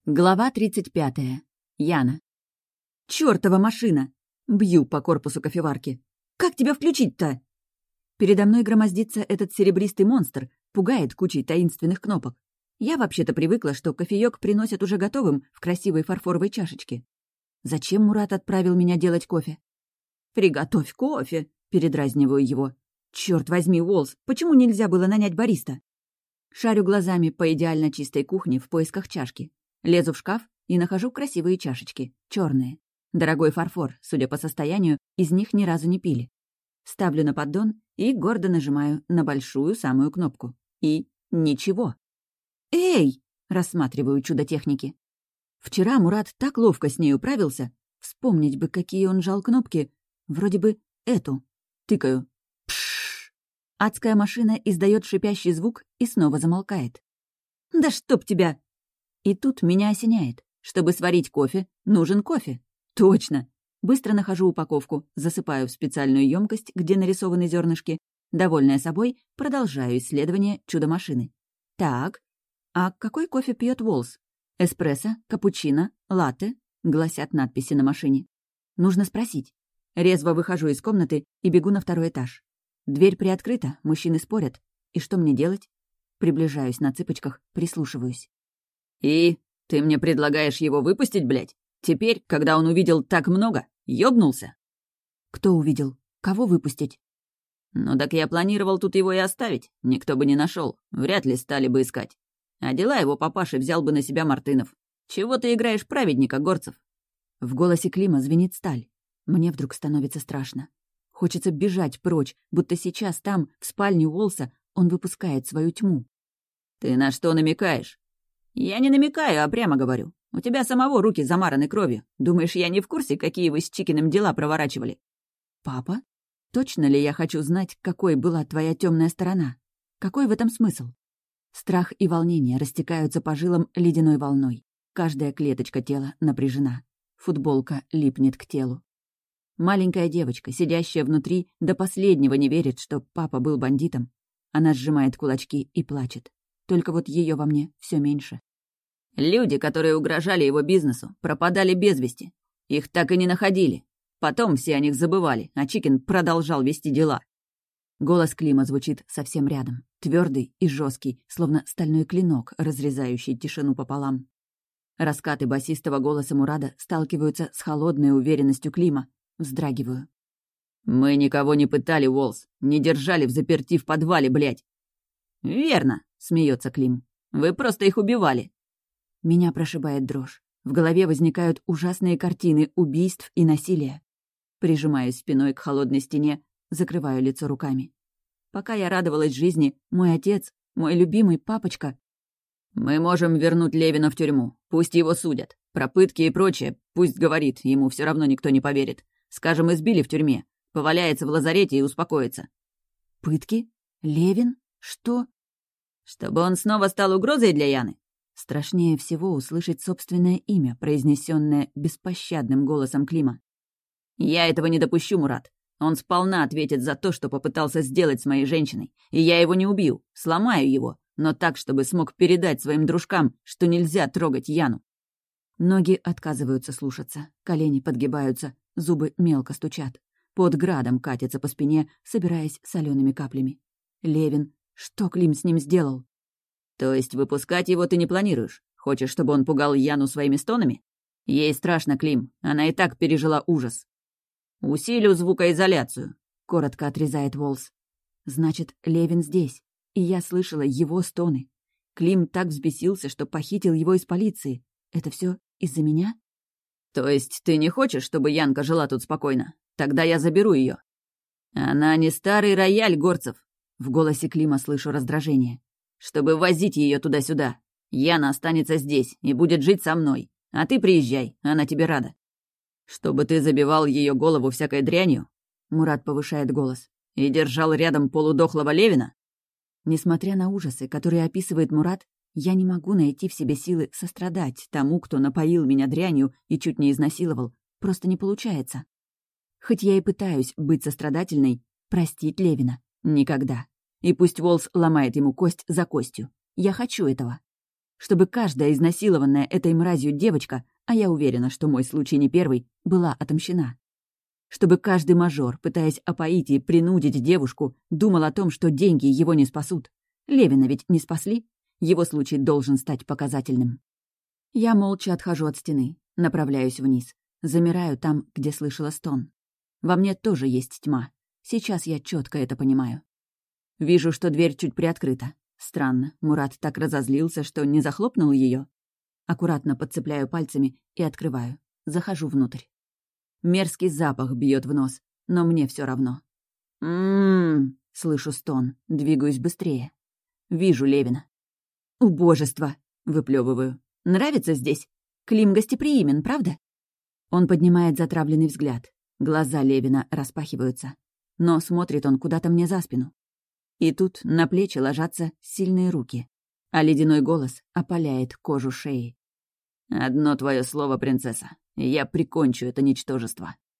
Глава 35. Яна. «Чёртова машина!» Бью по корпусу кофеварки. «Как тебя включить-то?» Передо мной громоздится этот серебристый монстр, пугает кучей таинственных кнопок. Я вообще-то привыкла, что кофеёк приносят уже готовым в красивой фарфоровой чашечке. Зачем Мурат отправил меня делать кофе? «Приготовь кофе!» — передразниваю его. «Чёрт возьми, Уолс, почему нельзя было нанять бариста?» Шарю глазами по идеально чистой кухне в поисках чашки. Лезу в шкаф и нахожу красивые чашечки, черные. Дорогой фарфор, судя по состоянию, из них ни разу не пили. Ставлю на поддон и гордо нажимаю на большую самую кнопку. И ничего. «Эй!» — рассматриваю чудо техники. Вчера Мурат так ловко с ней управился. Вспомнить бы, какие он жал кнопки. Вроде бы эту. Тыкаю. Пшшш! Адская машина издает шипящий звук и снова замолкает. «Да чтоб тебя!» И тут меня осеняет. Чтобы сварить кофе, нужен кофе. Точно. Быстро нахожу упаковку, засыпаю в специальную емкость, где нарисованы зернышки. Довольная собой, продолжаю исследование чудо-машины. Так, а какой кофе пьет Уолс? Эспрессо, капучино, латте? Гласят надписи на машине. Нужно спросить. Резво выхожу из комнаты и бегу на второй этаж. Дверь приоткрыта, мужчины спорят. И что мне делать? Приближаюсь на цыпочках, прислушиваюсь. «И? Ты мне предлагаешь его выпустить, блядь? Теперь, когда он увидел так много, ёбнулся?» «Кто увидел? Кого выпустить?» «Ну так я планировал тут его и оставить. Никто бы не нашел, вряд ли стали бы искать. А дела его папаши взял бы на себя Мартынов. Чего ты играешь праведника, Горцев?» В голосе Клима звенит сталь. Мне вдруг становится страшно. Хочется бежать прочь, будто сейчас там, в спальне Уолса, он выпускает свою тьму. «Ты на что намекаешь?» «Я не намекаю, а прямо говорю. У тебя самого руки замараны кровью. Думаешь, я не в курсе, какие вы с Чикиным дела проворачивали?» «Папа? Точно ли я хочу знать, какой была твоя темная сторона? Какой в этом смысл?» Страх и волнение растекаются по жилам ледяной волной. Каждая клеточка тела напряжена. Футболка липнет к телу. Маленькая девочка, сидящая внутри, до последнего не верит, что папа был бандитом. Она сжимает кулачки и плачет. Только вот ее во мне все меньше. «Люди, которые угрожали его бизнесу, пропадали без вести. Их так и не находили. Потом все о них забывали, а Чикин продолжал вести дела». Голос Клима звучит совсем рядом, твердый и жесткий, словно стальной клинок, разрезающий тишину пополам. Раскаты басистого голоса Мурада сталкиваются с холодной уверенностью Клима. Вздрагиваю. «Мы никого не пытали, Уолс. Не держали взаперти в подвале, блядь». «Верно», — смеется Клим. «Вы просто их убивали». Меня прошибает дрожь. В голове возникают ужасные картины убийств и насилия. Прижимаюсь спиной к холодной стене, закрываю лицо руками. Пока я радовалась жизни, мой отец, мой любимый папочка... «Мы можем вернуть Левина в тюрьму. Пусть его судят. Про пытки и прочее пусть говорит, ему все равно никто не поверит. Скажем, избили в тюрьме. Поваляется в лазарете и успокоится». «Пытки? Левин? Что?» «Чтобы он снова стал угрозой для Яны?» Страшнее всего услышать собственное имя, произнесенное беспощадным голосом Клима. «Я этого не допущу, Мурат. Он сполна ответит за то, что попытался сделать с моей женщиной. И я его не убью, сломаю его, но так, чтобы смог передать своим дружкам, что нельзя трогать Яну». Ноги отказываются слушаться, колени подгибаются, зубы мелко стучат. Под градом катится по спине, собираясь солеными каплями. Левин. Что Клим с ним сделал? «То есть выпускать его ты не планируешь? Хочешь, чтобы он пугал Яну своими стонами? Ей страшно, Клим. Она и так пережила ужас». «Усилю звукоизоляцию», — коротко отрезает Волс. «Значит, Левин здесь, и я слышала его стоны. Клим так взбесился, что похитил его из полиции. Это все из-за меня?» «То есть ты не хочешь, чтобы Янка жила тут спокойно? Тогда я заберу ее». «Она не старый рояль, Горцев», — в голосе Клима слышу раздражение. «Чтобы возить ее туда-сюда. Яна останется здесь и будет жить со мной. А ты приезжай, она тебе рада». «Чтобы ты забивал ее голову всякой дрянью?» Мурат повышает голос. «И держал рядом полудохлого Левина?» Несмотря на ужасы, которые описывает Мурат, я не могу найти в себе силы сострадать тому, кто напоил меня дрянью и чуть не изнасиловал. Просто не получается. Хоть я и пытаюсь быть сострадательной, простить Левина — никогда. И пусть Волс ломает ему кость за костью. Я хочу этого. Чтобы каждая изнасилованная этой мразью девочка, а я уверена, что мой случай не первый, была отомщена. Чтобы каждый мажор, пытаясь опоить и принудить девушку, думал о том, что деньги его не спасут. Левина ведь не спасли? Его случай должен стать показательным. Я молча отхожу от стены, направляюсь вниз. Замираю там, где слышала стон. Во мне тоже есть тьма. Сейчас я четко это понимаю. Вижу, что дверь чуть приоткрыта. Странно, Мурат так разозлился, что не захлопнул ее. Аккуратно подцепляю пальцами и открываю. Захожу внутрь. Мерзкий запах бьет в нос, но мне все равно. Слышу стон, двигаюсь быстрее. Вижу Левина. «Убожество!» — выплевываю. «Нравится здесь? Клим гостеприимен, правда?» Он поднимает затравленный взгляд. Глаза Левина распахиваются. Но смотрит он куда-то мне за спину. И тут на плечи ложатся сильные руки, а ледяной голос опаляет кожу шеи. «Одно твое слово, принцесса, и я прикончу это ничтожество».